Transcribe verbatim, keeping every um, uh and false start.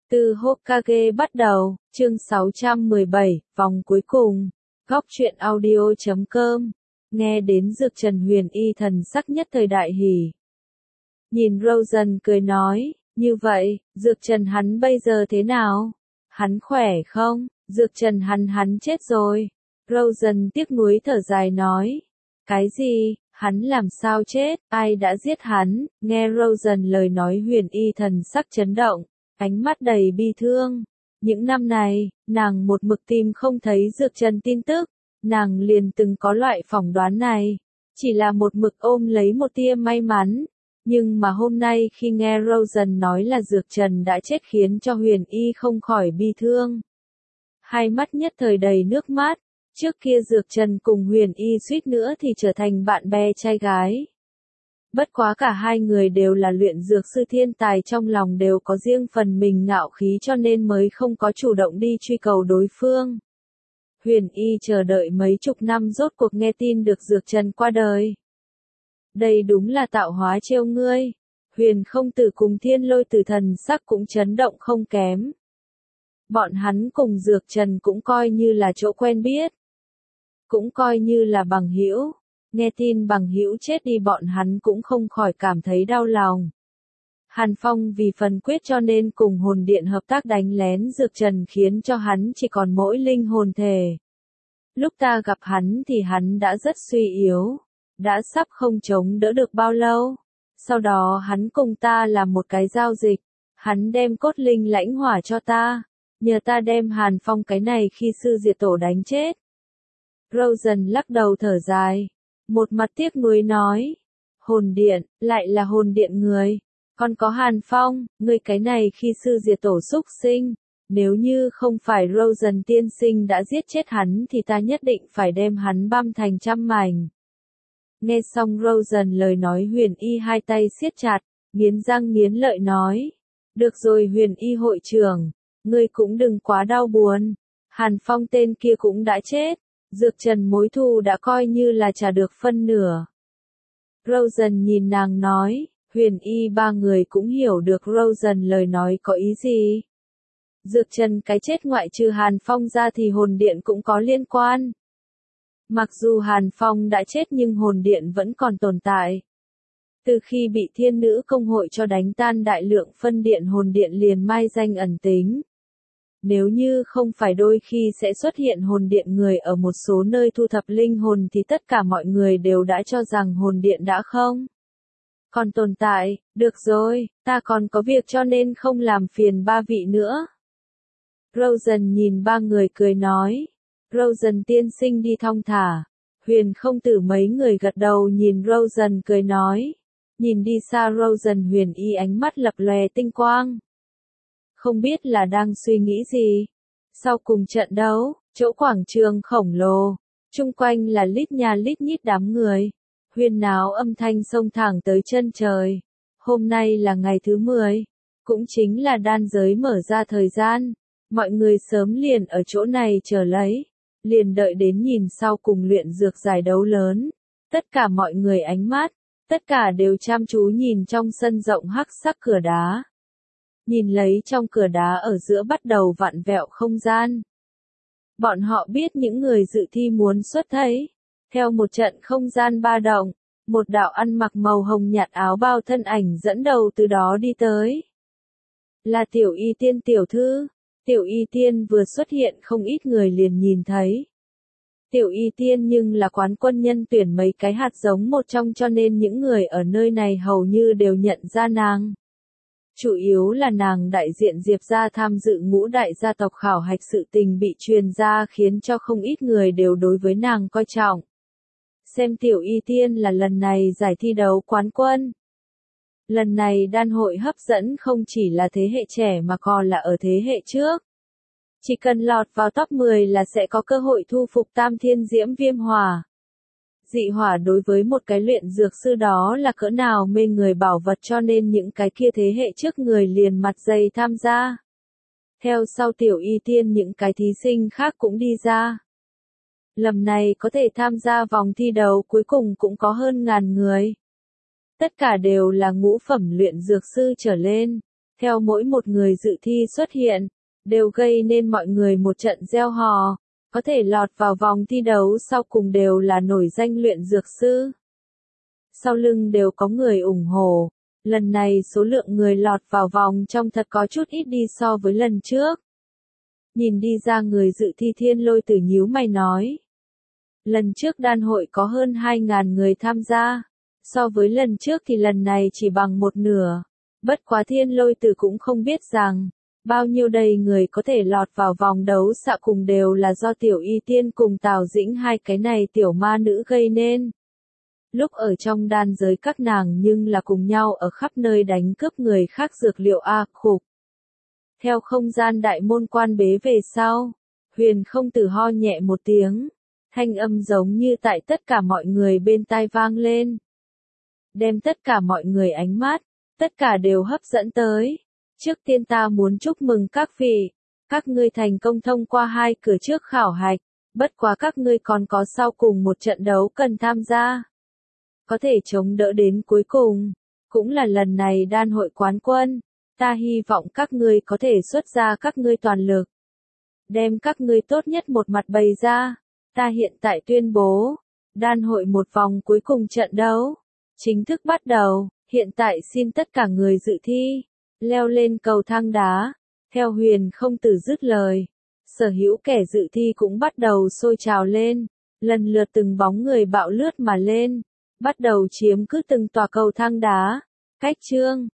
Từ Hokage bắt đầu, chương sáu trăm mười bảy, vòng cuối cùng. Góc truyện audio chấm com. Nghe đến Dược Trần Huyền Y thần sắc nhất thời đại hỉ. Nhìn Rosen cười nói, như vậy, Dược Trần hắn bây giờ thế nào? Hắn khỏe không? Dược Trần hắn hắn chết rồi. Rosen tiếc nuối thở dài nói. Cái gì? Hắn làm sao chết? Ai đã giết hắn? Nghe Rosen lời nói Huyền Y thần sắc chấn động, ánh mắt đầy bi thương. Những năm này, nàng một mực tìm không thấy Dược Trần tin tức, nàng liền từng có loại phỏng đoán này, chỉ là một mực ôm lấy một tia may mắn. Nhưng mà hôm nay khi nghe Rosen nói là Dược Trần đã chết khiến cho Huyền Y không khỏi bi thương. Hai mắt nhất thời đầy nước mắt, trước kia Dược Trần cùng Huyền Y suýt nữa thì trở thành bạn bè trai gái. Bất quá cả hai người đều là luyện dược sư thiên tài, trong lòng đều có riêng phần mình ngạo khí cho nên mới không có chủ động đi truy cầu đối phương. Huyền Y chờ đợi mấy chục năm rốt cuộc nghe tin được Dược Trần qua đời. Đây đúng là tạo hóa trêu ngươi. Huyền Không Tử cùng Thiên Lôi Tử thần sắc cũng chấn động không kém. Bọn hắn cùng Dược Trần cũng coi như là chỗ quen biết, cũng coi như là bằng hữu. Nghe tin bằng hữu chết đi bọn hắn cũng không khỏi cảm thấy đau lòng. Hàn Phong vì phần quyết cho nên cùng hồn điện hợp tác đánh lén Dược Trần khiến cho hắn chỉ còn mỗi linh hồn thể. Lúc ta gặp hắn thì hắn đã rất suy yếu, đã sắp không chống đỡ được bao lâu. Sau đó hắn cùng ta làm một cái giao dịch, hắn đem cốt linh lãnh hỏa cho ta, nhờ ta đem Hàn Phong cái này khi sư diệt tổ đánh chết. Rosen lắc đầu thở dài, một mặt tiếc nuối nói, hồn điện, lại là hồn điện người, còn có Hàn Phong, người cái này khi sư diệt tổ xúc sinh, nếu như không phải Rosen tiên sinh đã giết chết hắn thì ta nhất định phải đem hắn băm thành trăm mảnh. Nghe xong Rosen lời nói Huyền Y hai tay siết chặt, nghiến răng nghiến lợi nói, được rồi Huyền Y hội trưởng, ngươi cũng đừng quá đau buồn, Hàn Phong tên kia cũng đã chết. Dược Trần mối thù đã coi như là trả được phân nửa. Rosen nhìn nàng nói, Huyền Y ba người cũng hiểu được Rosen lời nói có ý gì. Dược Trần cái chết ngoại trừ Hàn Phong ra thì hồn điện cũng có liên quan. Mặc dù Hàn Phong đã chết nhưng hồn điện vẫn còn tồn tại. Từ khi bị thiên nữ công hội cho đánh tan đại lượng phân điện hồn điện liền mai danh ẩn tính. Nếu như không phải đôi khi sẽ xuất hiện hồn điện người ở một số nơi thu thập linh hồn thì tất cả mọi người đều đã cho rằng hồn điện đã không còn tồn tại. Được rồi, ta còn có việc cho nên không làm phiền ba vị nữa. Rosen nhìn ba người cười nói. Rosen tiên sinh đi thong thả. Huyền Không Tử mấy người gật đầu nhìn Rosen cười nói. Nhìn đi xa Rosen Huyền Y ánh mắt lập lòe tinh quang. Không biết là đang suy nghĩ gì. Sau cùng trận đấu, chỗ quảng trường khổng lồ, chung quanh là lít nhà lít nhít đám người. Huyên náo âm thanh xông thẳng tới chân trời. Hôm nay là ngày thứ mười, cũng chính là đan giới mở ra thời gian. Mọi người sớm liền ở chỗ này chờ lấy, liền đợi đến nhìn sau cùng luyện dược giải đấu lớn. Tất cả mọi người ánh mắt, tất cả đều chăm chú nhìn trong sân rộng hắc sắc cửa đá. Nhìn lấy trong cửa đá ở giữa bắt đầu vặn vẹo không gian. Bọn họ biết những người dự thi muốn xuất thấy. Theo một trận không gian ba động, một đạo ăn mặc màu hồng nhạt áo bao thân ảnh dẫn đầu từ đó đi tới. Là Tiểu Y Tiên tiểu thư. Tiểu Y Tiên vừa xuất hiện không ít người liền nhìn thấy. Tiểu Y Tiên nhưng là quán quân nhân tuyển mấy cái hạt giống một trong cho nên những người ở nơi này hầu như đều nhận ra nàng. Chủ yếu là nàng đại diện Diệp gia tham dự ngũ đại gia tộc khảo hạch sự tình bị truyền ra khiến cho không ít người đều đối với nàng coi trọng. Xem Tiểu Y Tiên là lần này giải thi đấu quán quân. Lần này đan hội hấp dẫn không chỉ là thế hệ trẻ mà còn là ở thế hệ trước. Chỉ cần lọt vào top mười là sẽ có cơ hội thu phục Tam Thiên Diễm Viêm Hỏa. Dị hỏa đối với một cái luyện dược sư đó là cỡ nào mê người bảo vật cho nên những cái kia thế hệ trước người liền mặt dày tham gia. Theo sau Tiểu Y Tiên những cái thí sinh khác cũng đi ra. Lần này có thể tham gia vòng thi đấu cuối cùng cũng có hơn ngàn người. Tất cả đều là ngũ phẩm luyện dược sư trở lên. Theo mỗi một người dự thi xuất hiện, đều gây nên mọi người một trận reo hò, có thể lọt vào vòng thi đấu sau cùng đều là nổi danh luyện dược sư. Sau lưng đều có người ủng hộ, lần này số lượng người lọt vào vòng trong thật có chút ít đi so với lần trước. Nhìn đi ra người dự thi Thiên Lôi Tử nhíu mày nói. Lần trước đan hội có hơn hai nghìn người tham gia, so với lần trước thì lần này chỉ bằng một nửa. Bất quá Thiên Lôi Tử cũng không biết rằng, bao nhiêu đầy người có thể lọt vào vòng đấu xạ cùng đều là do Tiểu Y Tiên cùng Tào Dĩnh hai cái này tiểu ma nữ gây nên. Lúc ở trong đan giới các nàng nhưng là cùng nhau ở khắp nơi đánh cướp người khác dược liệu a khục. Theo không gian đại môn quan bế về sau, Huyền Không Tử ho nhẹ một tiếng, thanh âm giống như tại tất cả mọi người bên tai vang lên. Đem tất cả mọi người ánh mắt, tất cả đều hấp dẫn tới. Trước tiên ta muốn chúc mừng các vị, các ngươi thành công thông qua hai cửa trước khảo hạch, bất quá các ngươi còn có sau cùng một trận đấu cần tham gia. Có thể chống đỡ đến cuối cùng, cũng là lần này đan hội quán quân, ta hy vọng các ngươi có thể xuất ra các ngươi toàn lực. Đem các ngươi tốt nhất một mặt bày ra, ta hiện tại tuyên bố, đan hội một vòng cuối cùng trận đấu, chính thức bắt đầu, hiện tại xin tất cả người dự thi, leo lên cầu thang đá, theo Huyền Không Tử dứt lời, sở hữu kẻ dự thi cũng bắt đầu sôi trào lên, lần lượt từng bóng người bạo lướt mà lên, bắt đầu chiếm cứ từng tòa cầu thang đá, cách chương.